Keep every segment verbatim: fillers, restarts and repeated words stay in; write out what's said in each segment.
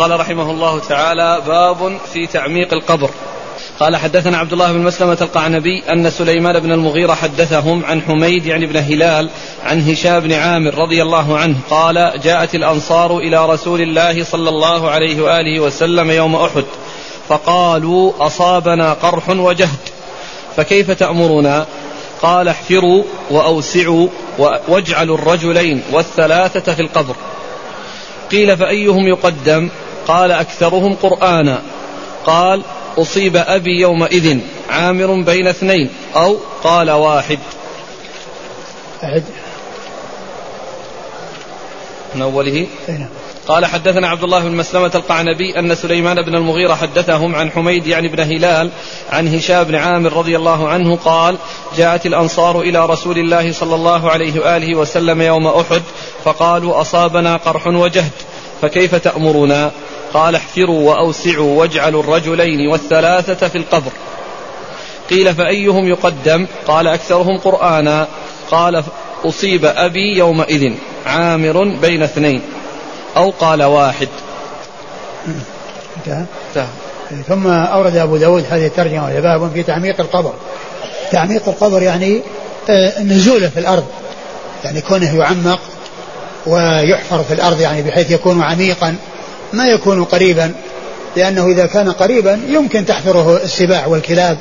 قال رحمه الله تعالى: باب في تعميق القبر. قال: حدثنا عبد الله بن مسلمة القعنبي أن سليمان بن المغيرة حدثهم عن حميد يعني بن هلال عن هشام بن عامر رضي الله عنه قال: جاءت الأنصار إلى رسول الله صلى الله عليه وآله وسلم يوم أحد فقالوا: أصابنا قرح وجهد فكيف تأمرنا؟ قال: احفروا وأوسعوا واجعلوا الرجلين والثلاثة في القبر. قيل: فأيهم يقدم؟ قال: أكثرهم قرآنا. قال: أصيب أبي يومئذ عامر بين اثنين أو قال واحد. أعد من أوله. قال: حدثنا عبد الله بن مسلمة القعنبي أن سليمان بن المغيرة حدثهم عن حميد يعني بن هلال عن هشام بن عامر رضي الله عنه قال: جاءت الأنصار إلى رسول الله صلى الله عليه وآله وسلم يوم أحد فقالوا: أصابنا قرح وجهد فكيف تأمرنا؟ قال: احفروا وأوسعوا واجعلوا الرجلين والثلاثة في القبر. قيل: فأيهم يقدم؟ قال: أكثرهم قرآنا. قال: أصيب أبي يومئذ عامر بين اثنين أو قال واحد. انتهى. ثم أورد أبو داود هذه الترجمة: باب في تعميق القبر. تعميق القبر يعني نزوله في الأرض، يعني كونه يعمق ويحفر في الأرض، يعني بحيث يكون عميقا ما يكون قريبا، لأنه إذا كان قريبا يمكن تحفره السباع والكلاب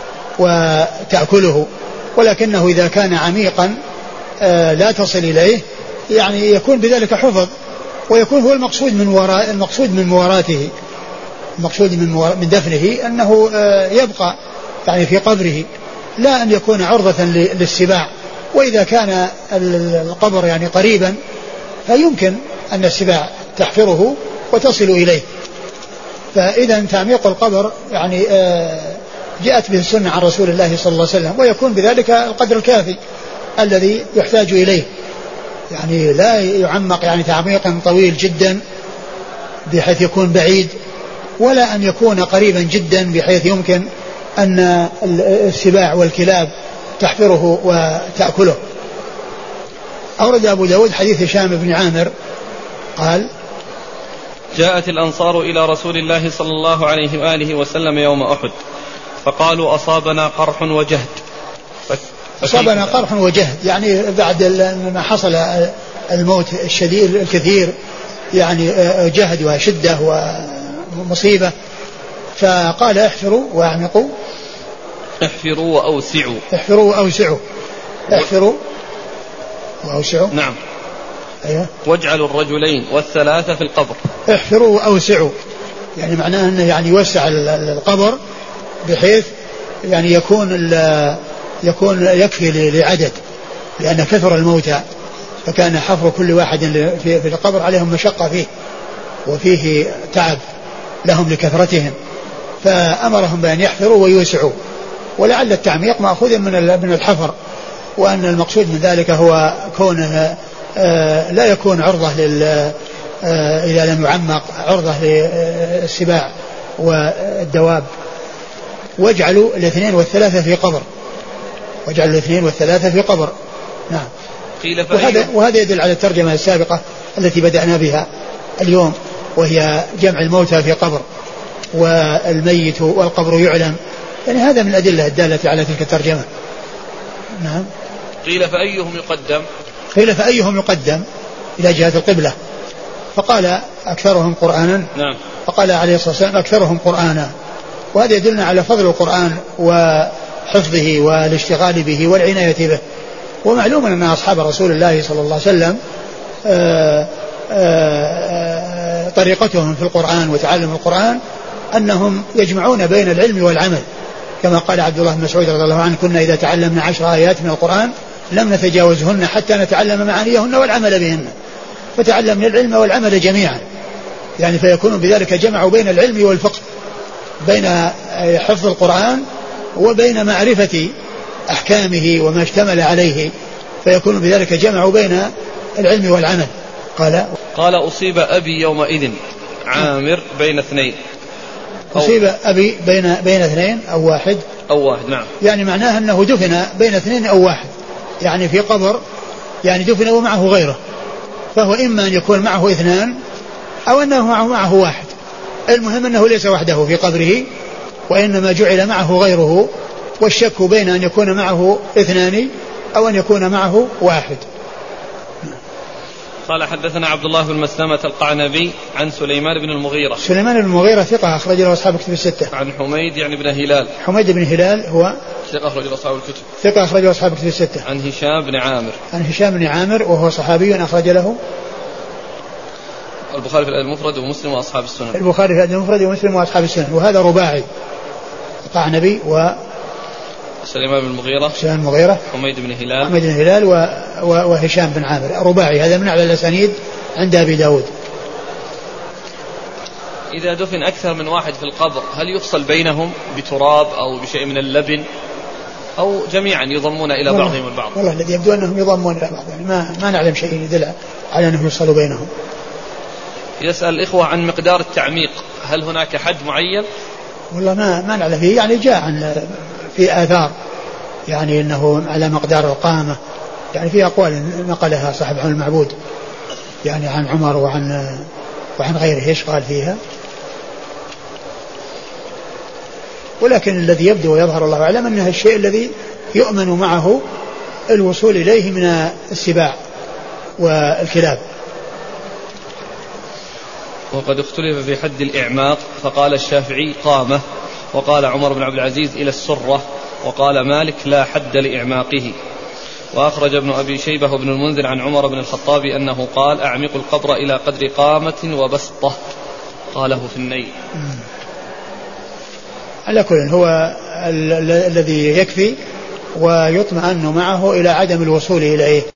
وتأكله، ولكنه إذا كان عميقا لا تصل إليه يعني يكون بذلك حفظ، ويكون هو المقصود من وراء المقصود من مواراته المقصود من, من دفنه أنه يبقى يعني في قبره، لا أن يكون عرضة للسباع. وإذا كان القبر يعني قريبا فيمكن أن السباع تحفره وتصل إليه. فإذا تعميق القبر يعني جاءت به السنة عن رسول الله صلى الله عليه وسلم، ويكون بذلك القدر الكافي الذي يحتاج إليه، يعني لا يعمق يعني تعميقا طويل جدا بحيث يكون بعيد، ولا أن يكون قريبا جدا بحيث يمكن أن السباع والكلاب تحفره وتأكله. أورد أبو داود حديث هشام بن عامر قال: جاءت الأنصار إلى رسول الله صلى الله عليه وآله وسلم يوم أحد فقالوا: أصابنا قرح وجهد. أصابنا قرح وجهد يعني بعد ما حصل الموت الشديد الكثير، يعني جهد وشدة ومصيبة. فقال: احفروا واعمقوا. احفروا وأوسعوا. احفروا وأوسعوا. احفروا وأوسعوا. نعم. أيوه. واجعلوا الرجلين والثلاثة في القبر. احفروا وأوسعوا يعني معناه أنه يعني يوسع القبر بحيث يعني يكون يكون يكفي لعدد، لأن كثر الموتى فكان حفر كل واحد في القبر عليهم مشقة فيه وفيه تعب لهم لكثرتهم، فأمرهم بأن يحفروا ويوسعوا. ولعل التعميق مأخوذ من الحفر، وأن المقصود من ذلك هو كونه لا يكون عرضة لل إذا لم يعمق عرضة للسباع والدواب. واجعلوا الاثنين والثلاثة في قبر. واجعلوا الاثنين والثلاثة في قبر. نعم. وهذا, وهذا يدل على الترجمة السابقة التي بدأنا بها اليوم، وهي جمع الموتى في قبر والميت والقبر يعلم، يعني هذا من الأدلة الدالة على تلك الترجمة. نعم. قيل: فأيهم يقدم؟ قيل: فأيهم يقدم إلى جهة القبلة؟ فقال: أكثرهم قرآنا. نعم. فقال عليه الصلاة والسلام: أكثرهم قرآنا. وهذا يدلنا على فضل القرآن وحفظه والاشتغال به والعناية به. ومعلوم أن أصحاب رسول الله صلى الله عليه وسلم آآ آآ طريقتهم في القرآن وتعلم القرآن أنهم يجمعون بين العلم والعمل، كما قال عبد الله بن مسعود رضي الله عنه: كنا إذا تعلمنا عشر آيات من القرآن لم نتجاوزهن حتى نتعلم معانيهن والعمل بهن. فتعلمنا العلم والعمل جميعا، يعني فيكون بذلك جمعوا بين العلم والفقه، بين حفظ القرآن وبين معرفة أحكامه وما اشتمل عليه، فيكون بذلك جمعوا بين العلم والعمل. قال: قال: أصيب أبي يومئذ عامر بين اثنين. أصيب أبي بين بين اثنين أو واحد أو واحد. نعم. يعني معناه أنه دفن بين اثنين أو واحد، يعني في قبر يعني دفن ومعه غيره، فهو إما أن يكون معه اثنان أو أنه معه, معه واحد. المهم أنه ليس وحده في قبره، وإنما جعل معه غيره، والشك بين أن يكون معه اثنان أو أن يكون معه واحد. قال حدثنا عبد الله بن مسلمة القعنبي عن سليمان بن المغيرة. سليمان بن المغيرة ثقة أخرج له أصحاب الكتب الستة. عن حميد يعني بن هلال. حميد بن هلال هو ثقة أخرج له أصحاب الكتب. ثقة أخرج له أصحاب الكتب الستة. عن هشام بن عامر. عن هشام بن عامر وهو صحابي أخرج له البخاري في الأدب المفرد ومسلم وأصحاب السنن. البخاري في الأدب المفرد ومسلم وأصحاب السنن. وهذا رباعي، القعنبي و سليمان بن المغيرة. سليمان بن المغيرة. حميد بن هلال. حميد بن هلال و... و... وهشام بن عامر، رباعي. هذا من أعلى الأسانيد عند أبي داود. إذا دفن أكثر من واحد في القبر هل يفصل بينهم بتراب أو بشيء من اللبن أو جميعا يضمون إلى بعضهم البعض؟ والله الذي يبدو أنهم يضمون إلى بعض، يعني ما, ما نعلم شيء يدل على أنهم يفصلوا بينهم. يسأل الإخوة عن مقدار التعميق، هل هناك حد معين؟ والله ما ما نعلم فيه، يعني جاء عن في آثار يعني أنه على مقدار القامة، يعني في أقوال نقلها صاحب عن المعبود يعني عن عمر وعن وعن غيره ايش قال فيها، ولكن الذي يبدو ويظهر الله أعلم أنه الشيء الذي يؤمن معه الوصول إليه من السباع والكلاب. وقد اختلف في حد الإعماق، فقال الشافعي قامة، وقال عمر بن عبد العزيز إلى السرة، وقال مالك لا حد لإعماقه. وأخرج ابن أبي شيبة وابن المنذر عن عمر بن الخطاب أنه قال أعمق القبر إلى قدر قامة وبسطة، قاله في النيل. على كل هو ال- ال- الذي يكفي ويطمئن معه إلى عدم الوصول إليه.